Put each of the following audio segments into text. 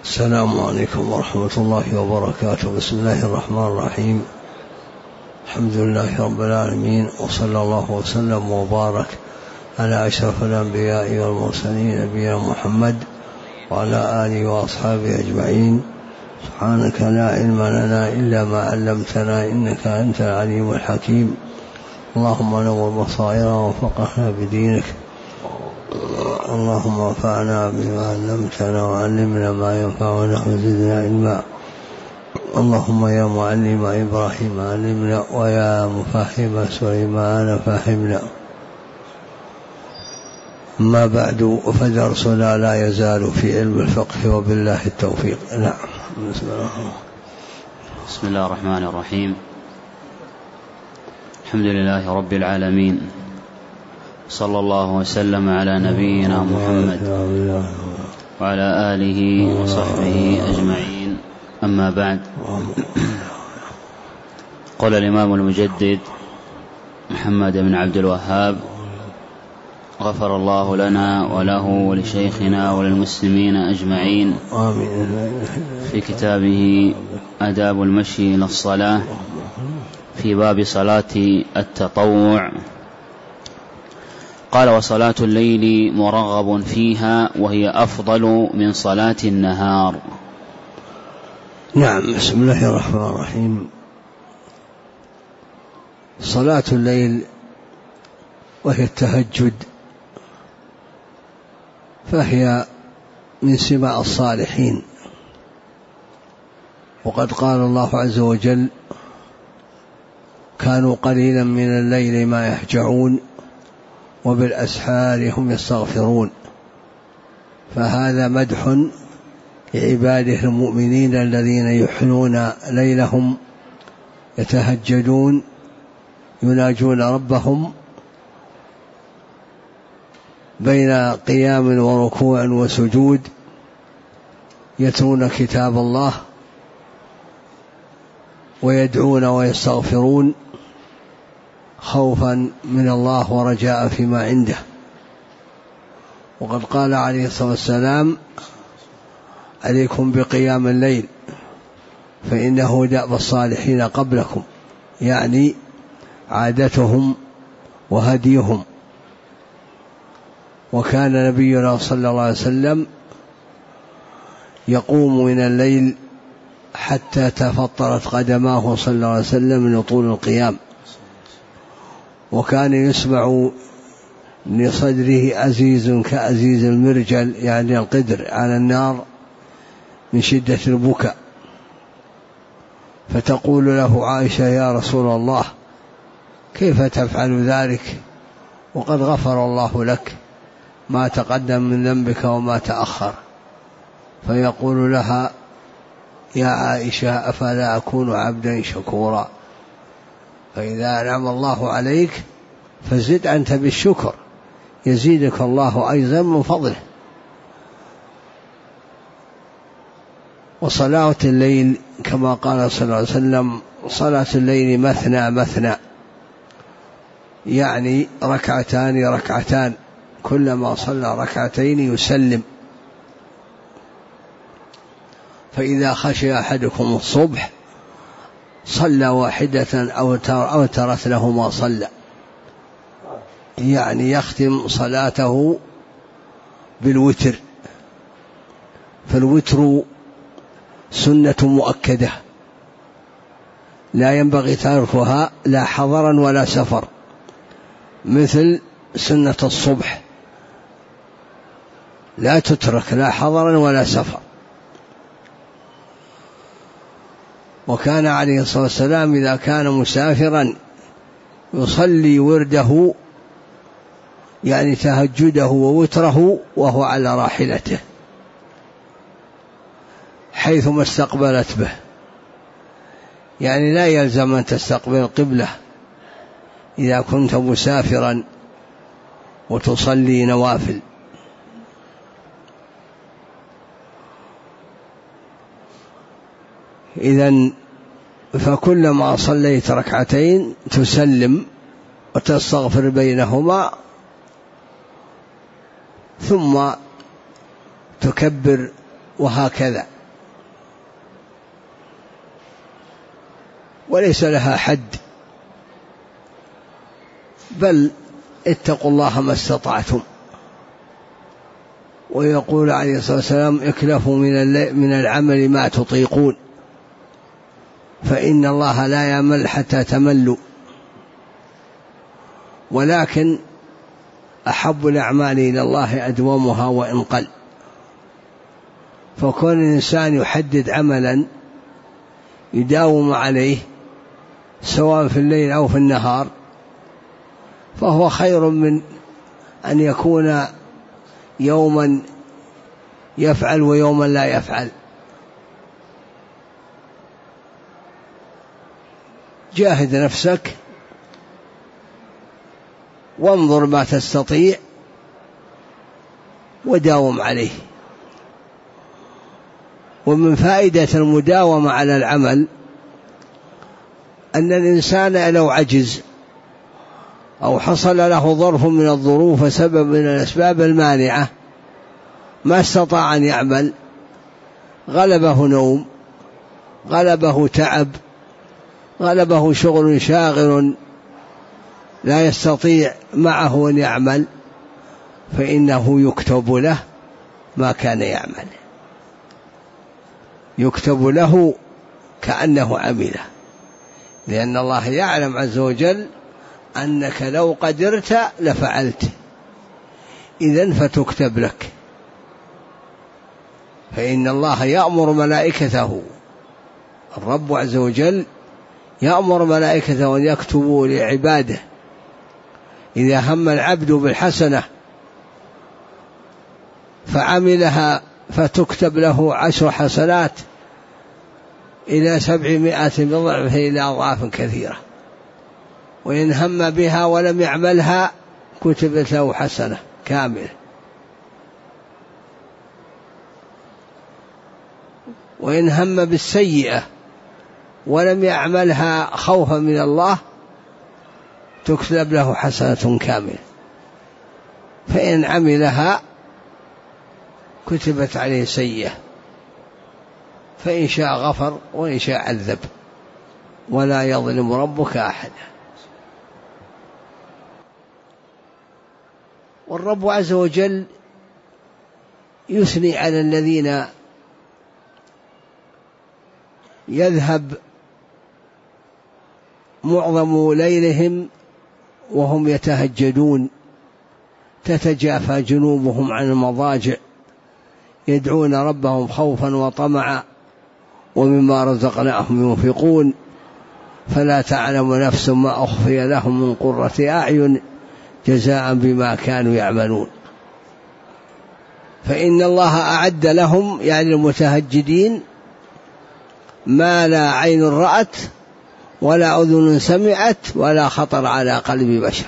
السلام عليكم ورحمة الله وبركاته. بسم الله الرحمن الرحيم. الحمد لله رب العالمين، وصلى الله وسلم وبارك على أشرف الأنبياء والمرسلين نبينا محمد وعلى آله وأصحابه أجمعين. سبحانك لا علم لنا إلا ما علمتنا إنك أنت العليم الحكيم. اللهم نور بصائرنا وفقهنا بدينك، اللهم انفعنا بما علمتنا وعلمنا ما ينفعنا وزدنا علما. اللهم يا معلم إبراهيم علمنا، ويا مفهم سليمان فهمنا. ما بعد، فدرسنا لا يزال في علم الفقه وبالله التوفيق. نعم. بسم الله الرحمن الرحيم. الحمد لله رب العالمين، صلى الله وسلم على نبينا محمد وعلى آله وصحبه أجمعين. أما بعد، قال الإمام المجدد محمد بن عبد الوهاب غفر الله لنا وله ولشيخنا وللمسلمين أجمعين في كتابه آداب المشي إلى الصلاة في باب صلاة التطوع، قال: وصلاة الليل مرغب فيها، وهي أفضل من صلاة النهار. نعم. بسم الله الرحمن الرحيم. صلاة الليل وهي التهجد، فهي من سماع الصالحين، وقد قال الله عز وجل: كانوا قليلا من الليل ما يهجعون وبالأسحار هم يستغفرون. فهذا مدح لعباده المؤمنين الذين يحيون ليلهم يتهجدون يناجون ربهم بين قيام وركوع وسجود، يتلون كتاب الله ويدعون ويستغفرون خوفا من الله ورجاء فيما عنده. وقد قال عليه الصلاة والسلام: عليكم بقيام الليل فإنه دأب الصالحين قبلكم، يعني عادتهم وهديهم. وكان نبينا صلى الله عليه وسلم يقوم من الليل حتى تفطرت قدماه صلى الله عليه وسلم من طول القيام، وكان يسمع لصدره أزيز كأزيز المرجل، يعني القدر على النار، من شدة البكاء. فتقول له عائشة: يا رسول الله، كيف تفعل ذلك وقد غفر الله لك ما تقدم من ذنبك وما تأخر؟ فيقول لها: يا عائشة، أفلا أكون عبدا شكورا؟ فإذا أنعم الله عليك فزد أنت بالشكر، يزيدك الله أيضا من فضله. وصلاة الليل كما قال صلى الله عليه وسلم: صلاة الليل مثنى مثنى، يعني ركعتان ركعتان، كلما صلى ركعتين يسلم. فإذا خشي أحدكم الصبح صلى واحدة أو ترت له ما صلى، يعني يختم صلاته بالوتر. فالوتر سنة مؤكدة لا ينبغي تركها لا حضرا ولا سفر، مثل سنة الصبح لا تترك لا حضرا ولا سفر. وكان عليه الصلاة والسلام إذا كان مسافرا يصلي ورده، يعني تهجده ووتره، وهو على راحلته حيثما استقبلت به، يعني لا يلزم أن تستقبل القبلة إذا كنت مسافرا وتصلي نوافل. إذن فكلما صليت ركعتين تسلم وتستغفر بينهما، ثم تكبر، وهكذا وليس لها حد، بل اتقوا الله ما استطعتم. ويقول عليه الصلاة والسلام اكلفوا من العمل ما تطيقون، فإن الله لا يمل حتى تملوا. ولكن أحب الأعمال إلى الله أدومها وإن قل، فكون الإنسان يحدد عملا يداوم عليه سواء في الليل أو في النهار فهو خير من أن يكون يوما يفعل ويوما لا يفعل. جاهد نفسك وانظر ما تستطيع وداوم عليه. ومن فائدة المداومة على العمل أن الإنسان لو عجز أو حصل له ظرف من الظروف وسبب من الأسباب المانعة ما استطاع أن يعمل، غلبه نوم، غلبه تعب، غلبه شغل شاغل لا يستطيع معه أن يعمل، فإنه يكتب له ما كان يعمل، يكتب له كأنه عمله، لأن الله يعلم عز وجل أنك لو قدرت لفعلت، إذن فتكتب لك. فإن الله يأمر ملائكته، الرب عز وجل يأمر ملائكته أن يكتبوا لعباده إذا هم العبد بالحسنة فعملها فتكتب له 10 حسنات إلى 700 بضعف إلى أضعاف كثيرة، وإن هم بها ولم يعملها كتبت له حسنة كاملة. وإن هم بالسيئة ولم يعملها خوفا من الله تكتب له حسنة كاملة، فإن عملها كتبت عليه سيئة، فإن شاء غفر وإن شاء عذب، ولا يظلم ربك أحدا. والرب عز وجل يثني على الذين يذهب معظم ليلهم وهم يتهجدون، تتجافى جنوبهم عن المضاجع يدعون ربهم خوفا وطمعا ومما رزقناهم ينفقون، فلا تعلم نفس ما أخفي لهم من قرة أعين جزاء بما كانوا يعملون. فإن الله أعد لهم يعني المتهجدين ما لا عين رأت ولا أذن سمعت ولا خطر على قلب بشر.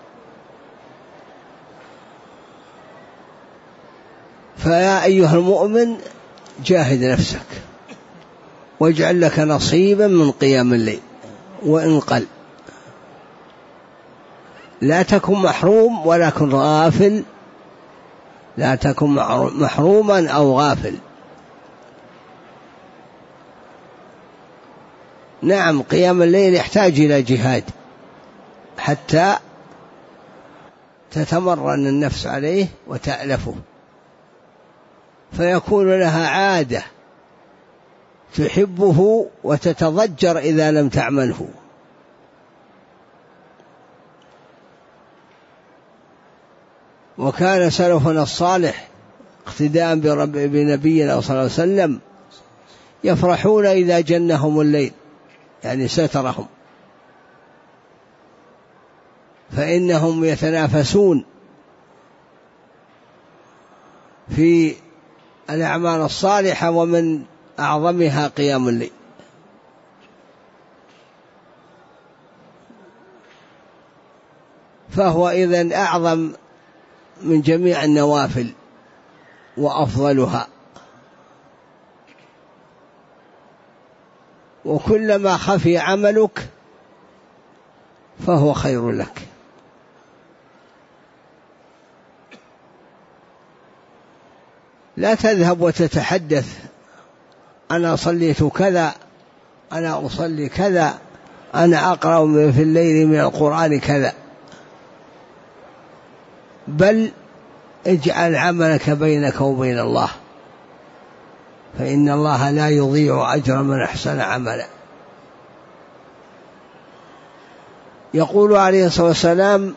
فيا أيها المؤمن جاهد نفسك واجعل لك نصيبا من قيام الليل وإن قل، لا تكن محروم ولا تكن غافل، لا تكن محروما أو غافل. نعم قيام الليل يحتاج إلى جهاد حتى تتمرن النفس عليه وتألفه، فيكون لها عادة تحبه وتتضجر إذا لم تعمله. وكان سلفنا الصالح اقتداء بنبينا صلى الله عليه وسلم يفرحون إذا جنهم الليل، يعني سترهم، فإنهم يتنافسون في الأعمال الصالحة ومن أعظمها قيام الليل. فهو إذن أعظم من جميع النوافل وأفضلها، وكلما خفي عملك فهو خير لك. لا تذهب وتتحدث أنا صليت كذا، أنا أصلي كذا، أنا أقرأ في الليل من القرآن كذا، بل اجعل عملك بينك وبين الله، فإن الله لا يضيع أجر من أحسن عملا. يقول عليه الصلاة والسلام: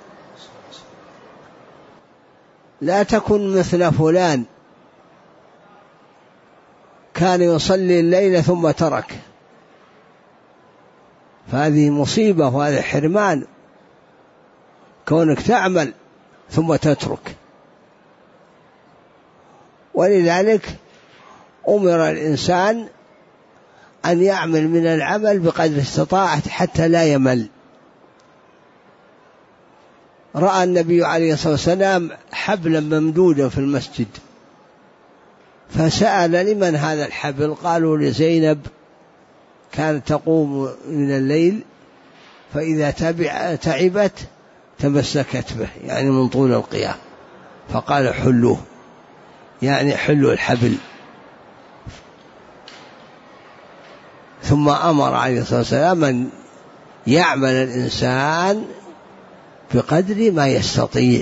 لا تكن مثل فلان كان يصلي الليل ثم ترك. فهذه مصيبة وهذا حرمان، كونك تعمل ثم تترك. ولذلك أمر الإنسان أن يعمل من العمل بقدر استطاعته حتى لا يمل. رأى النبي عليه الصلاة والسلام حبلا ممدودا في المسجد، فسأل: لمن هذا الحبل؟ قالوا: لزينب، كانت تقوم من الليل فإذا تعبت تمسكت به، يعني من طول القيام، فقال: حلوه، يعني حلوا الحبل. ثم أمر عليه الصلاة والسلام أن يعمل الإنسان بقدر ما يستطيع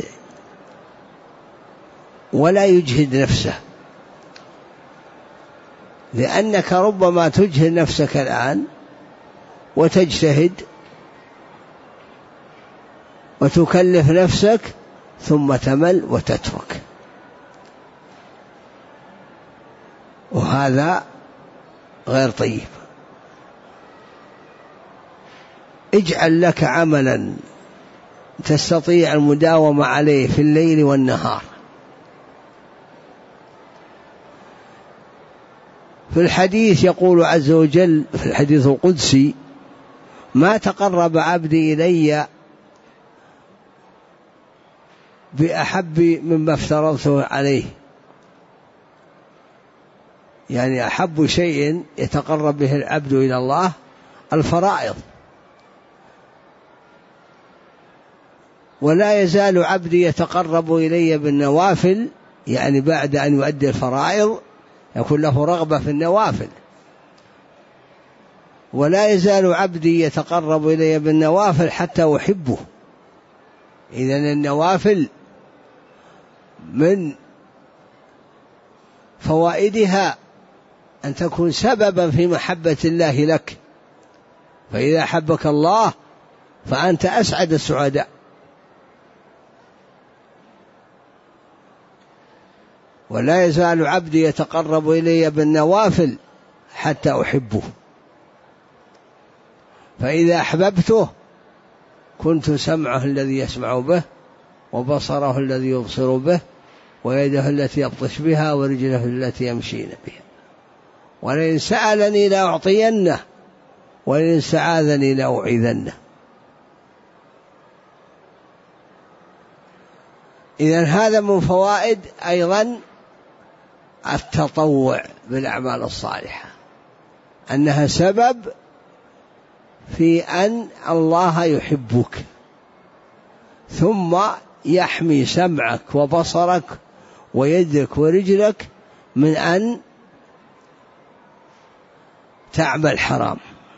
ولا يجهد نفسه، لأنك ربما تجهد نفسك الآن وتجتهد وتكلف نفسك ثم تمل وتترك، وهذا غير طيب. اجعل لك عملا تستطيع المداومة عليه في الليل والنهار. في الحديث يقول عز وجل في الحديث القدسي: ما تقرب عبدي إلي بأحب مما افترضته عليه، يعني أحب شيء يتقرب به العبد إلى الله الفرائض، ولا يزال عبدي يتقرب إلي بالنوافل، يعني بعد أن يؤدي الفرائض يكون له رغبة في النوافل. ولا يزال عبدي يتقرب إلي بالنوافل حتى أحبه. إذن النوافل من فوائدها أن تكون سببا في محبة الله لك، فإذا أحبك الله فأنت أسعد السعداء. ولا يزال عبدي يتقرب إلي بالنوافل حتى أحبه، فإذا أحببته كنت سمعه الذي يسمع به، وبصره الذي يبصر به، ويده التي يبطش بها، ورجله التي يمشين بها. ولئن سألني لأعطينه، ولئن استعاذني لأعيذنه. إذن هذا من فوائد أيضا التطوع بالأعمال الصالحة، أنها سبب في أن الله يحبك، ثم يحمي سمعك وبصرك ويدك ورجلك من أن تعمل حرام.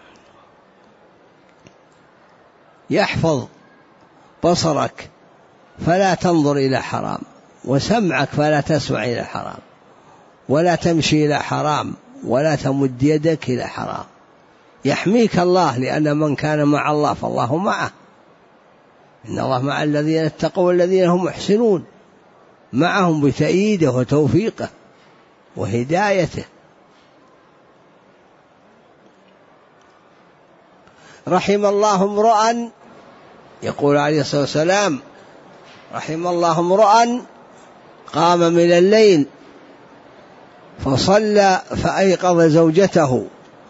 يحفظ بصرك فلا تنظر إلى حرام، وسمعك فلا تسمع إلى حرام، ولا تمشي إلى حرام، ولا تمد يدك إلى حرام. يحميك الله، لأن من كان مع الله فالله معه. إن الله مع الذين اتقوا والذين هم محسنون، معهم بتأييده وتوفيقه وهدايته. رحم الله امرؤا، يقول عليه الصلاة والسلام: رحم الله امرؤا قام من الليل فصلى فأيقظ زوجته،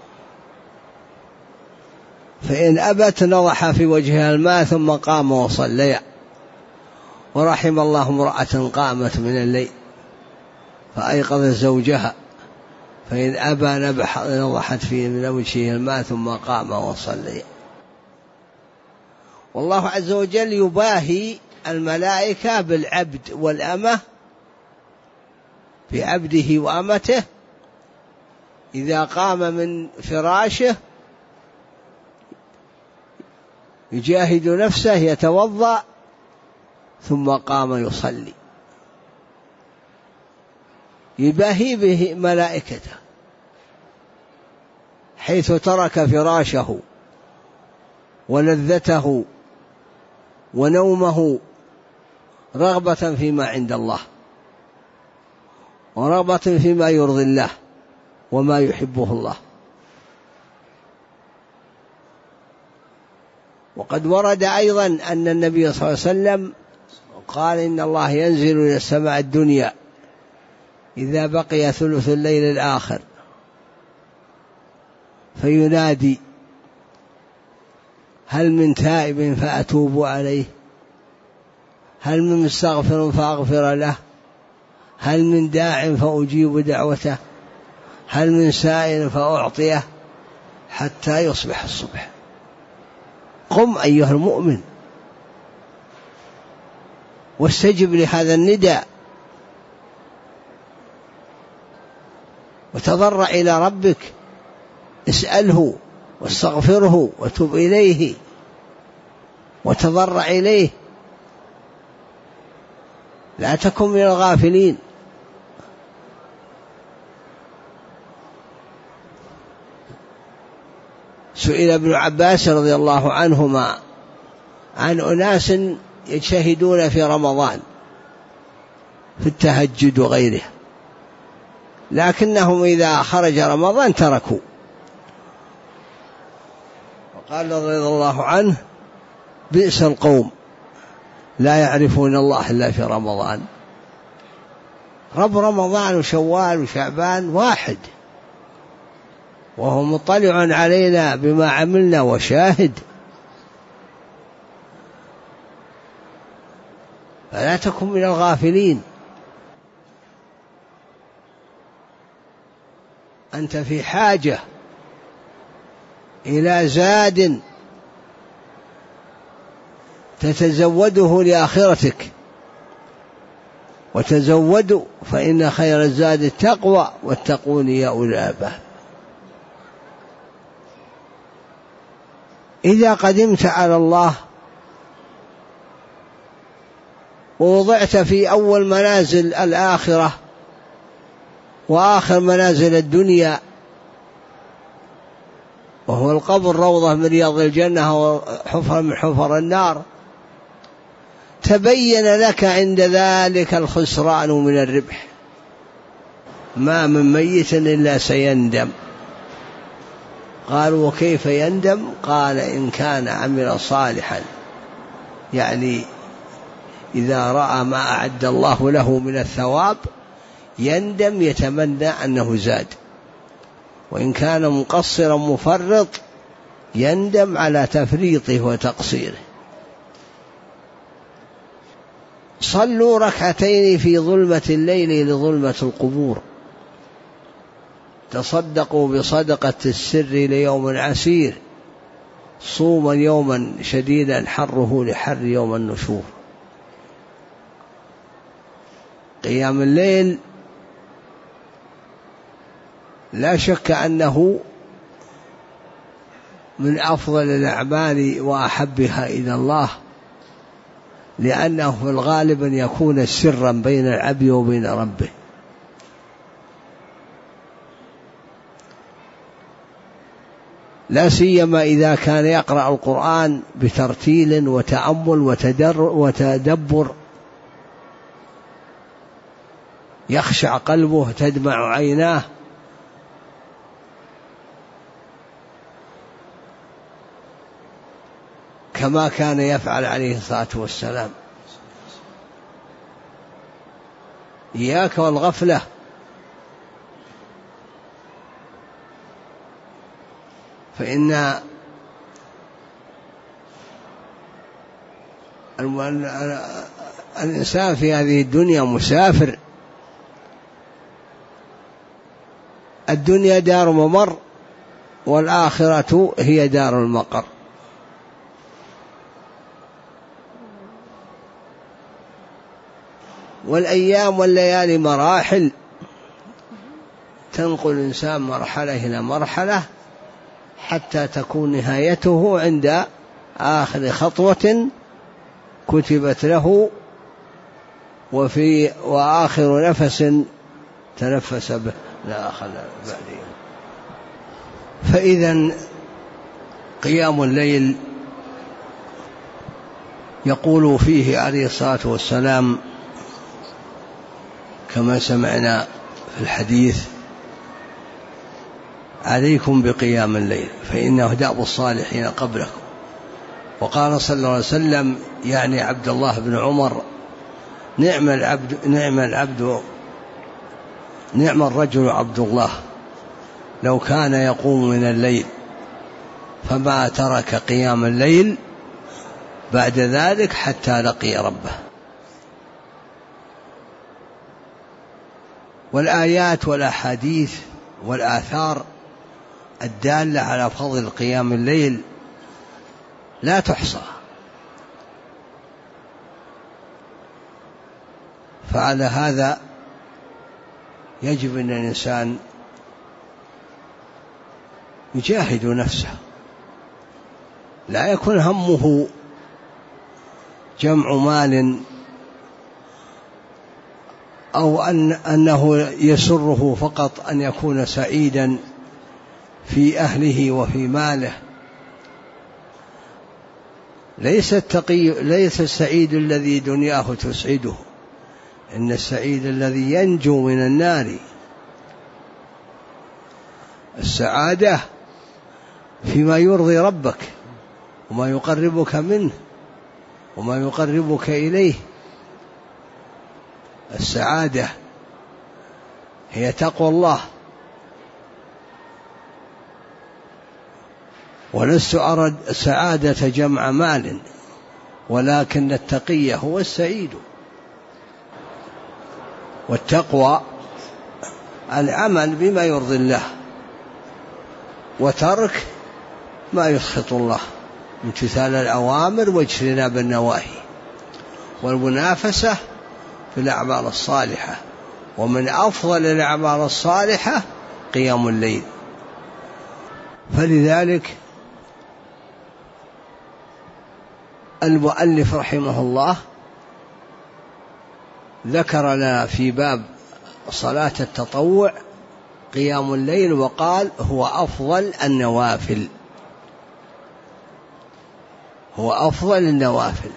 فإن أبت نضح في وجهها الماء ثم قام وصلى. ورحم الله امرأة قامت من الليل فأيقظت زوجها، فإن أبى نضحت في من وجهه الماء ثم قام وصلى. والله عز وجل يباهي الملائكة بالعبد والأمة، بعبده وأمته، إذا قام من فراشه يجاهد نفسه يتوضأ ثم قام يصلي، يباهي به ملائكته، حيث ترك فراشه ولذته ونومه رغبة فيما عند الله ورغبة فيما يرضي الله وما يحبه الله. وقد ورد أيضا أن النبي صلى الله عليه وسلم قال إن الله ينزل إلى السماء الدنيا إذا بقي ثلث الليل الآخر فينادي: هل من تائب فأتوب عليه؟ هل من مستغفر فأغفر له؟ هل من داع فأجيب دعوته؟ هل من سائل فأعطيه؟ حتى يصبح الصبح. قم أيها المؤمن واستجب لهذا النداء وتضرع إلى ربك، اسأله واستغفره وتب إليه وتضرع إليه، لا تكن من الغافلين. سئل ابن عباس رضي الله عنهما عن أناس يجتهدون في رمضان في التهجد وغيره، لكنهم إذا خرج رمضان تركوا، وقال رضي الله عنه: بئس القوم لا يعرفون الله إلا في رمضان. رب رمضان وشوال وشعبان واحد، وهو مطلع علينا بما عملنا وشاهد، فلا تكن من الغافلين. أنت في حاجة إلى زاد تتزوده لآخرتك، وتزودوا فإن خير الزاد التقوى واتقون يا أولي الألباب. إذا قدمت على الله ووضعت في أول منازل الآخرة وآخر منازل الدنيا، وهو القبر روضة من رياض الجنة وحفرة من حفر النار، تبين لك عند ذلك الخسران من الربح. ما من ميت إلا سيندم. قالوا: وكيف يندم؟ قال: إن كان عمل صالحا، يعني إذا رأى ما أعد الله له من الثواب يندم، يتمنى أنه زاد. وإن كان مقصرا مفرط يندم على تفريطه وتقصيره. صلوا ركعتين في ظلمة الليل لظلمة القبور، تصدقوا بصدقة السر ليوم عسير، صوما يوما شديدا حره لحر يوم النشور. قيام الليل لا شك أنه من أفضل الأعمال وأحبها إلى الله، لأنه في الغالب أن يكون سرا بين العبد وبين ربه. لا سيما إذا كان يقرأ القرآن بترتيل وتأمل وتدبر، يخشع قلبه، تدمع عيناه، كما كان يفعل عليه الصلاة والسلام. إياك والغفلة، فإن الإنسان في هذه الدنيا مسافر. الدنيا دار ممر والآخرة هي دار المقر. والأيام والليالي مراحل، تنقل الإنسان مرحلة إلى مرحلة حتى تكون نهايته عند آخر خطوة كتبت له وآخر نفس تنفس به لا أخذ بعدين. فإذا قيام الليل يقول فيه عليه الصلاة والسلام كما سمعنا في الحديث: عليكم بقيام الليل فإنه دأب الصالحين قبلكم. وقال صلى الله عليه وسلم يعني عبد الله بن عمر: نعم الرجل عبد الله لو كان يقوم من الليل فما ترك قيام الليل بعد ذلك حتى لقي ربه. والآيات والأحاديث والآثار الدالة على فضل قيام الليل لا تحصى. فعلى هذا يجب أن الإنسان يجاهد نفسه، لا يكون همه جمع مال أو أنه يسره فقط أن يكون سعيدا في أهله وفي ماله. ليس السعيد الذي دنياه تسعده، إن السعيد الذي ينجو من النار. السعادة فيما يرضي ربك وما يقربك منه وما يقربك إليه. السعادة هي تقوى الله. ولست أرى السعادة جمع مال، ولكن التقي هو السعيد. والتقوى العمل بما يرضي الله وترك ما يسخط الله، امتثال الأوامر واجتناب النواهي، والمنافسة في الأعمال الصالحة. ومن أفضل الأعمال الصالحة قيام الليل. فلذلك المؤلف رحمه الله ذكر لنا في باب صلاة التطوع قيام الليل، وقال: هو أفضل النوافل، هو أفضل النوافل،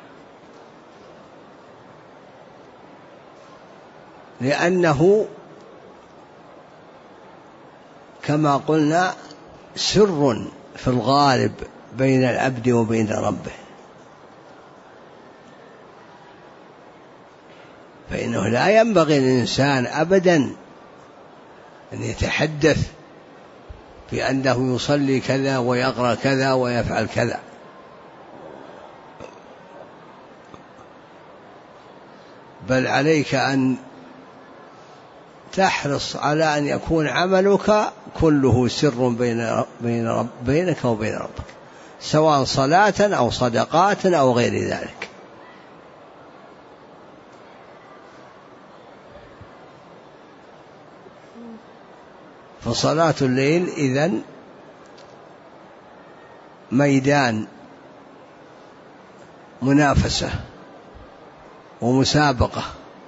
لأنه كما قلنا سر في الغالب بين العبد وبين ربه، فإنه لا ينبغي للإنسان أبدا أن يتحدث بأنه يصلي كذا ويقرأ كذا ويفعل كذا، بل عليك أن تحرص على أن يكون عملك كله سر بينك وبين ربك، سواء صلاة أو صدقات أو غير ذلك. فصلاة الليل إذن ميدان منافسة ومسابقة،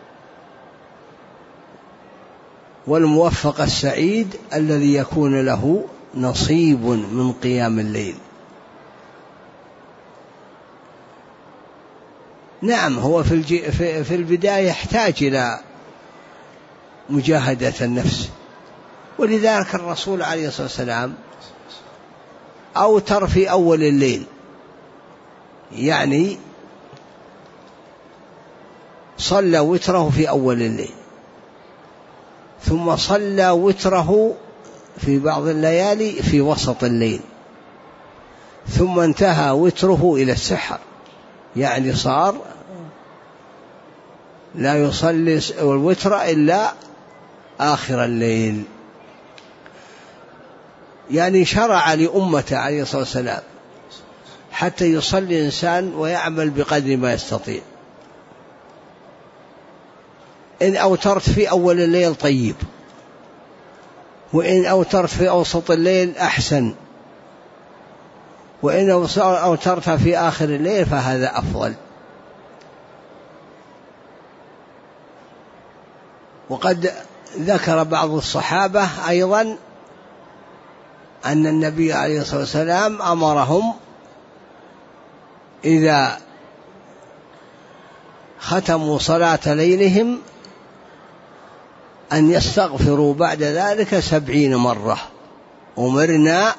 والموفق السعيد الذي يكون له نصيب من قيام الليل. نعم، هو في البداية يحتاج إلى مجاهدة النفس، ولذلك الرسول عليه الصلاة والسلام أوتر في أول الليل، يعني صلى وتره في أول الليل، ثم صلى وتره في بعض الليالي في وسط الليل، ثم انتهى وتره إلى السحر، يعني صار لا يصلي الوتر إلا آخر الليل. يعني شرع لأمته عليه الصلاة والسلام حتى يصلي الإنسان ويعمل بقدر ما يستطيع. إن أوترت في أول الليل طيب، وإن أوترت في أوسط الليل أحسن، وإن أوترت في آخر الليل فهذا أفضل. وقد ذكر بعض الصحابة أيضا أن النبي عليه الصلاة والسلام أمرهم إذا ختموا صلاة ليلهم أن يستغفروا بعد ذلك 70 مرة. أمرنا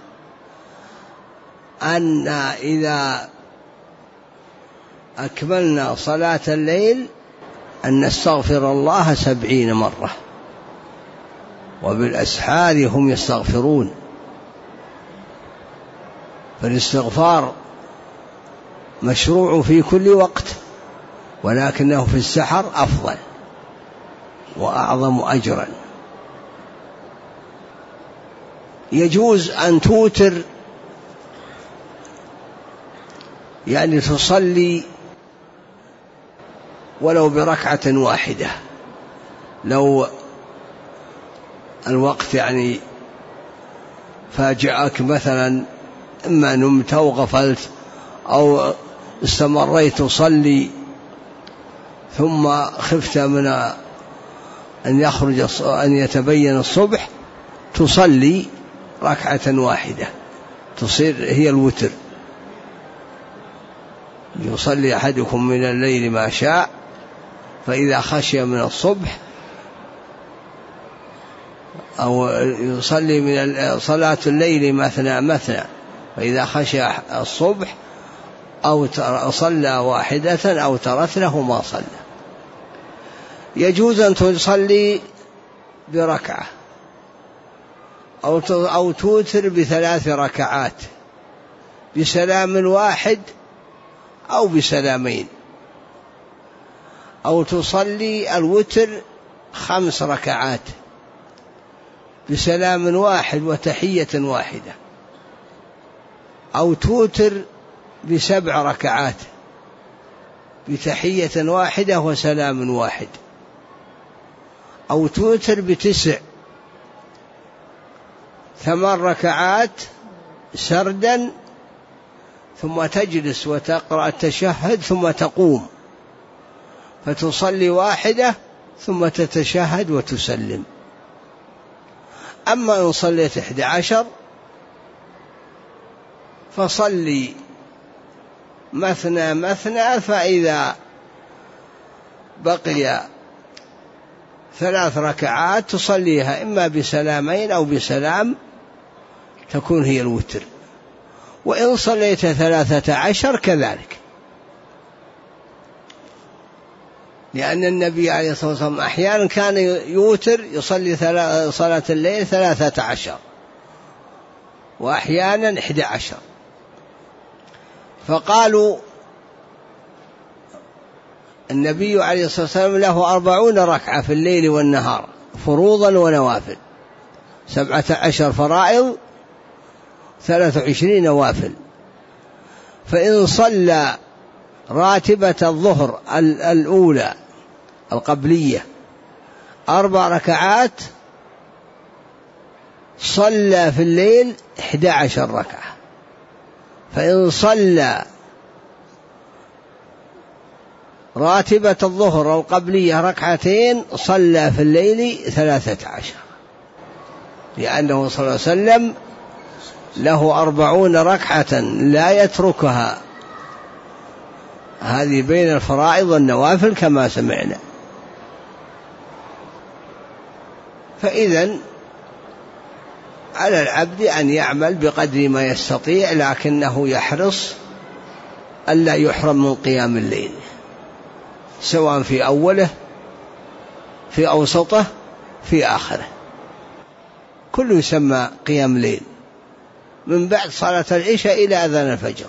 أن إذا أكملنا صلاة الليل أن نستغفر الله 70 مرة، وبالأسحار هم يستغفرون. فالاستغفار مشروع في كل وقت، ولكنه في السحر أفضل وأعظم أجرا. يجوز أن توتر، يعني تصلي ولو بركعة واحدة، لو الوقت يعني فاجأك مثلا، إما نمت أو غفلت أو استمريت تصلي ثم خفت من أن يتبين الصبح، تصلي ركعة واحدة تصير هي الوتر. يصلي أحدكم من الليل ما شاء، فإذا خشي من الصبح، أو يصلي من صلاة الليل مثنى مثنى، فإذا خشي الصبح أو صلى واحدة أو ترت له ما صلى. يجوز أن تصلي بركعة أو توتر ب3 ركعات بسلام واحد أو بسلامين، أو تصلي الوتر 5 ركعات بسلام واحد وتحية واحدة، أو توتر ب7 ركعات بتحية واحدة وسلام واحد، أو توتر ب9 8 ركعات سردا، ثم تجلس وتقرأ التشهد ثم تقوم فتصلي واحدة ثم تتشهد وتسلم. أما إن صليت 11 فصلي مثنى مثنى، فإذا بقي 3 ركعات تصليها إما بسلامين أو بسلام، تكون هي الوتر. وإن صليت 13 كذلك، لأن النبي عليه الصلاة والسلام أحيانا كان يوتر، يصلي صلاة الليل 13 وأحيانا 11. فقالوا النبي عليه الصلاة والسلام له 40 ركعة في الليل والنهار فروضا ونوافل، 17 فرائض 23 نوافل. فإن صلى راتبة الظهر الأولى القبلية 4 ركعات، صلى في الليل 11 ركعة. فإن صلى راتبة الظهر القبلية 2 ركعتين، صلى في الليل 13، لأنه صلى الله عليه وسلم له 40 ركعة لا يتركها، هذه بين الفرائض والنوافل كما سمعنا. فإذن على العبد أن يعمل بقدر ما يستطيع، لكنه يحرص ألا يحرم من قيام الليل، سواء في أوله في أوسطه في آخره، كله يسمى قيام ليل، من بعد صلاة العشاء إلى أذان الفجر.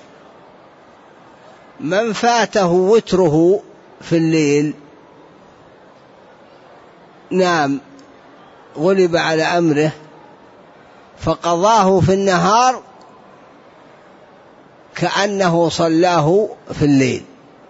من فاته وتره في الليل، نام غلب على أمره فقضاه في النهار كأنه صلاه في الليل،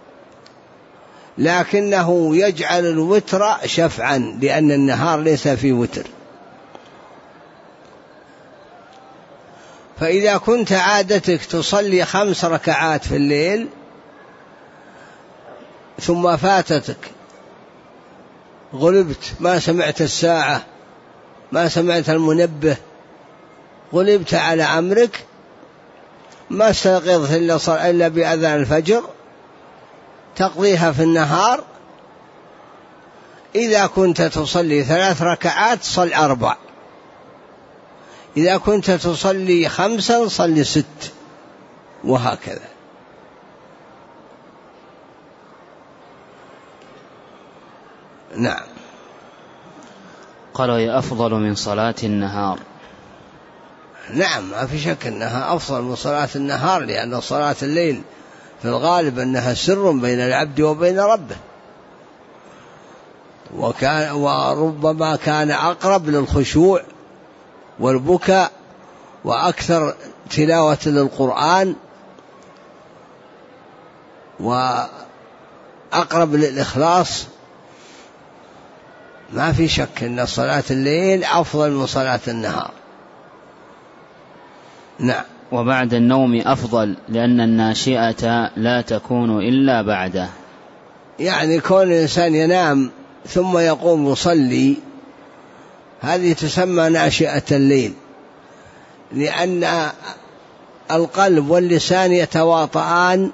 لكنه يجعل الوتر شفعا، لأن النهار ليس فيه وتر. فإذا كنت عادتك تصلي 5 ركعات في الليل ثم فاتتك، غلبت، ما سمعت الساعة، ما سمعت المنبه، غلبت على أمرك، ما استيقظت إلا بأذان الفجر، تقضيها في النهار. إذا كنت تصلي 3 ركعات صل 4، إذا كنت تصلي 5 صل 6، وهكذا. نعم. قال وهي أفضل من صلاة النهار. نعم، ما في شك أنها أفضل من صلاة النهار، لأن صلاة الليل في الغالب أنها سر بين العبد وبين ربه، وربما كان أقرب للخشوع والبكاء وأكثر تلاوة للقرآن وأقرب للإخلاص. ما في شك أن صلاة الليل أفضل من صلاة النهار. نعم. وبعد النوم أفضل لأن الناشئة لا تكون إلا بعده. يعني كون الإنسان ينام ثم يقوم يصلي، هذه تسمى ناشئة الليل، لأن القلب واللسان يتواطئان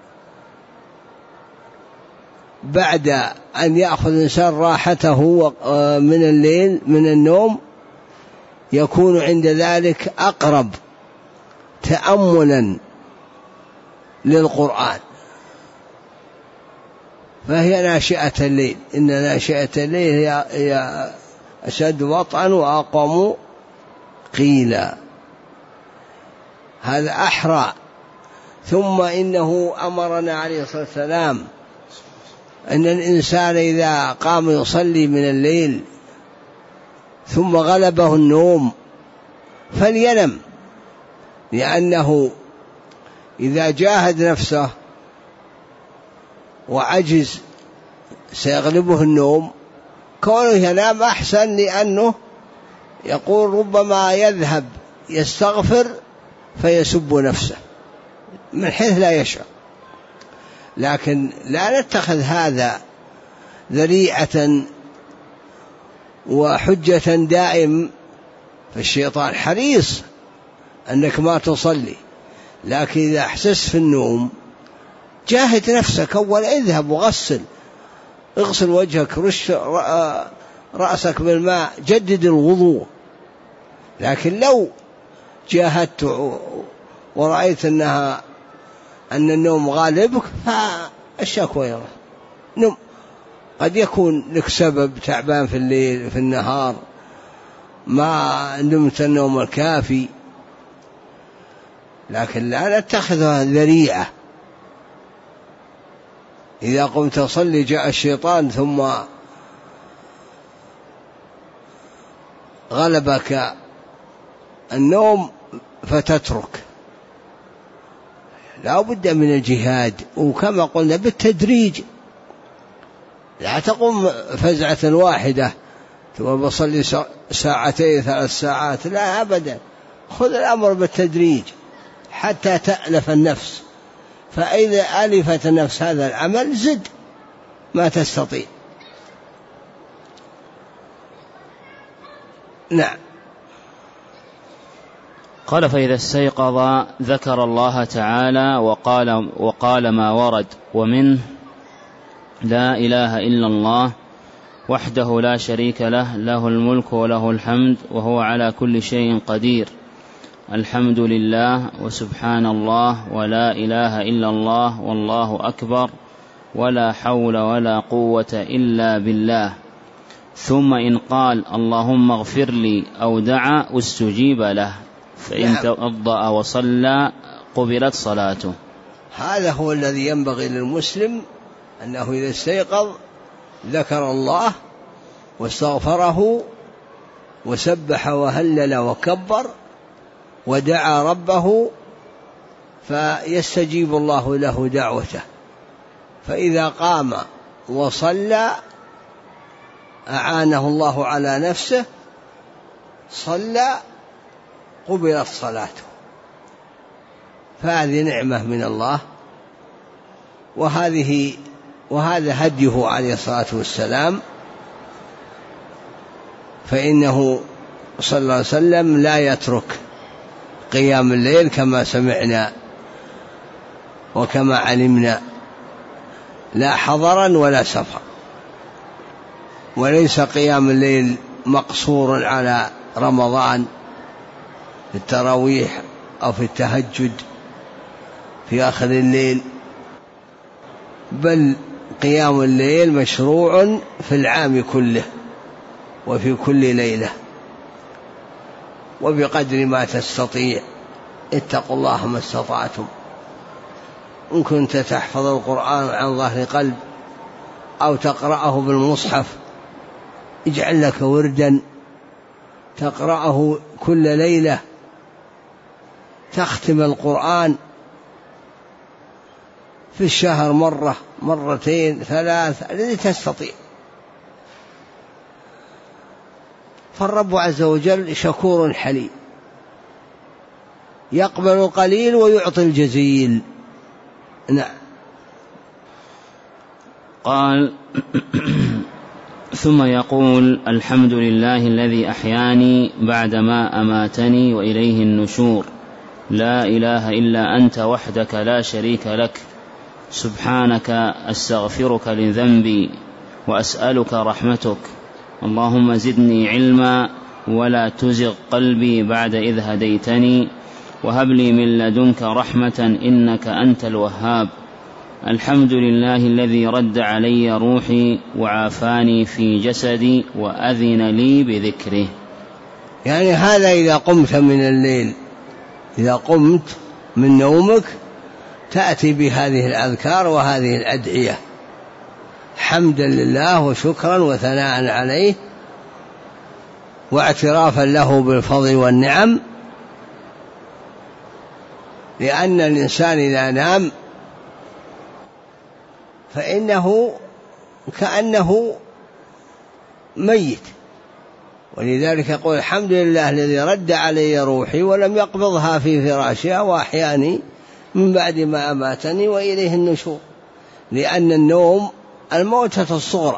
بعد أن يأخذ الإنسان راحته من الليل من النوم، يكون عند ذلك أقرب تأملا للقرآن، فهي ناشئة الليل. إن ناشئة الليل هي أشد وطئا وأقوم قيلا، هذا أحرى. ثم إنه أمرنا عليه الصلاة والسلام أن الإنسان إذا قام يصلي من الليل ثم غلبه النوم فلينم، لأنه إذا جاهد نفسه وعجز سيغلبه النوم. كونه ينام أحسن، لأنه يقول ربما يذهب يستغفر فيسب نفسه من حيث لا يشعر. لكن لا نتخذ هذا ذريعة وحجة دائم، فالشيطان حريص أنك ما تصلي. لكن إذا أحسست في النوم جاهد نفسك، أول اذهب وغسل، اغسل وجهك، رش رأسك بالماء، جدد الوضوء. لكن لو جاهدت ورأيت أن النوم غالبك فالشكوى يرى نم. قد يكون لك سبب، تعبان في الليل في النهار ما نمت النوم الكافي، لكن لا نتخذها ذريعة. إذا قمت تصلي جاء الشيطان ثم غلبك النوم فتترك. لا بد من الجهاد، وكما قلنا بالتدريج، لا تقوم فزعة واحدة ثم بصلي 2 3 ساعات، لا أبدا، خذ الأمر بالتدريج حتى تألف النفس. فإذا ألفت النفس هذا العمل زد ما تستطيع. نعم. قال فإذا استيقظ ذكر الله تعالى وقال ما ورد، ومنه لا إله إلا الله وحده لا شريك له، له الملك وله الحمد وهو على كل شيء قدير، الحمد لله وسبحان الله ولا إله إلا الله والله أكبر ولا حول ولا قوة إلا بالله. ثم إن قال اللهم اغفر لي أو دعا استجيب له، فإن توضأ وصلى قبلت صلاته. هذا هو الذي ينبغي للمسلم، أنه إذا استيقظ ذكر الله واستغفره وسبح وهلل وكبر ودعا ربه، فيستجيب الله له دعوته. فإذا قام وصلى أعانه الله على نفسه، صلى قبلت صلاته. فهذه نعمة من الله، وهذا هديه عليه الصلاة والسلام، فإنه صلى الله عليه وسلم لا يترك قيام الليل كما سمعنا وكما علمنا، لا حضرا ولا سفر. وليس قيام الليل مقصور على رمضان في التراويح أو في التهجد في آخر الليل، بل قيام الليل مشروع في العام كله وفي كل ليلة، وبقدر ما تستطيع. اتقوا الله ما استطعتم. إن كنت تحفظ القرآن عن ظهر قلب أو تقرأه بالمصحف اجعل لك وردا تقرأه كل ليلة، تختم القرآن في الشهر مرة مرتين ثلاث الذي تستطيع. فالرب عز وجل شكور حليم، يقبل القليل ويعطي الجزيل. نعم. قال ثم يقول الحمد لله الذي أحياني بعدما أماتني وإليه النشور، لا إله إلا أنت وحدك لا شريك لك، سبحانك أستغفرك لذنبي وأسألك رحمتك، اللهم زدني علما ولا تزغ قلبي بعد إذ هديتني، وهب لي من لدنك رحمة إنك أنت الوهاب، الحمد لله الذي رد علي روحي وعافاني في جسدي وأذن لي بذكره. يعني هذا إذا قمت من الليل، إذا قمت من نومك تأتي بهذه الأذكار وهذه الأدعية حمدا لله وشكرا وثناء عليه واعترافا له بالفضل والنعم، لأن الإنسان إذا نام فإنه كأنه ميت، ولذلك يقول الحمد لله الذي رد علي روحي ولم يقبضها في فراشها وأحياني من بعد ما أماتني وإليه النشور، لأن النوم الموتة الصغرى،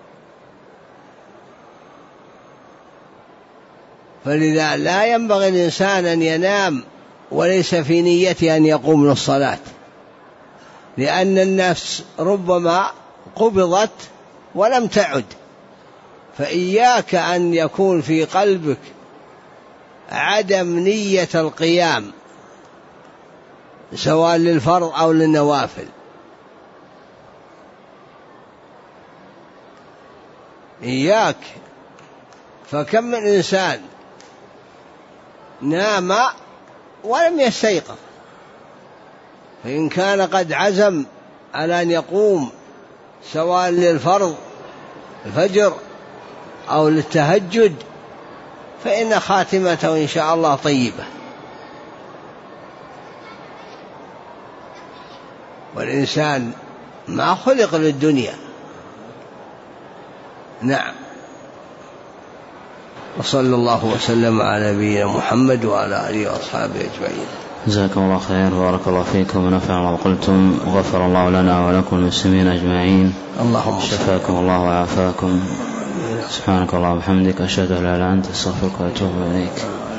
فلذا لا ينبغي الإنسان أن ينام وليس في نيته أن يقوم للصلاة، لأن النفس ربما قبضت ولم تعد، فإياك أن يكون في قلبك عدم نية القيام سواء للفرض أو للنوافل. إياك، فكم من إنسان نام ولم يستيقظ، فإن كان قد عزم على أن يقوم سواء للفرض الفجر أو للتهجد فإن خاتمته إن شاء الله طيبة. والإنسان ما خلق للدنيا. نعم. وصلى الله وسلم على نبينا محمد وعلى آله وأصحابه أجمعين. جزاكم الله خير، بارك الله فيكم ونفع الله قلتم، وغفر الله لنا ولكم المسلمين أجمعين. اللهم شفاكم الله وعافاكم. سبحانك اللهم وبحمدك، أشهد أن لا إله إلا أنت، أستغفرك وأتوب إليك.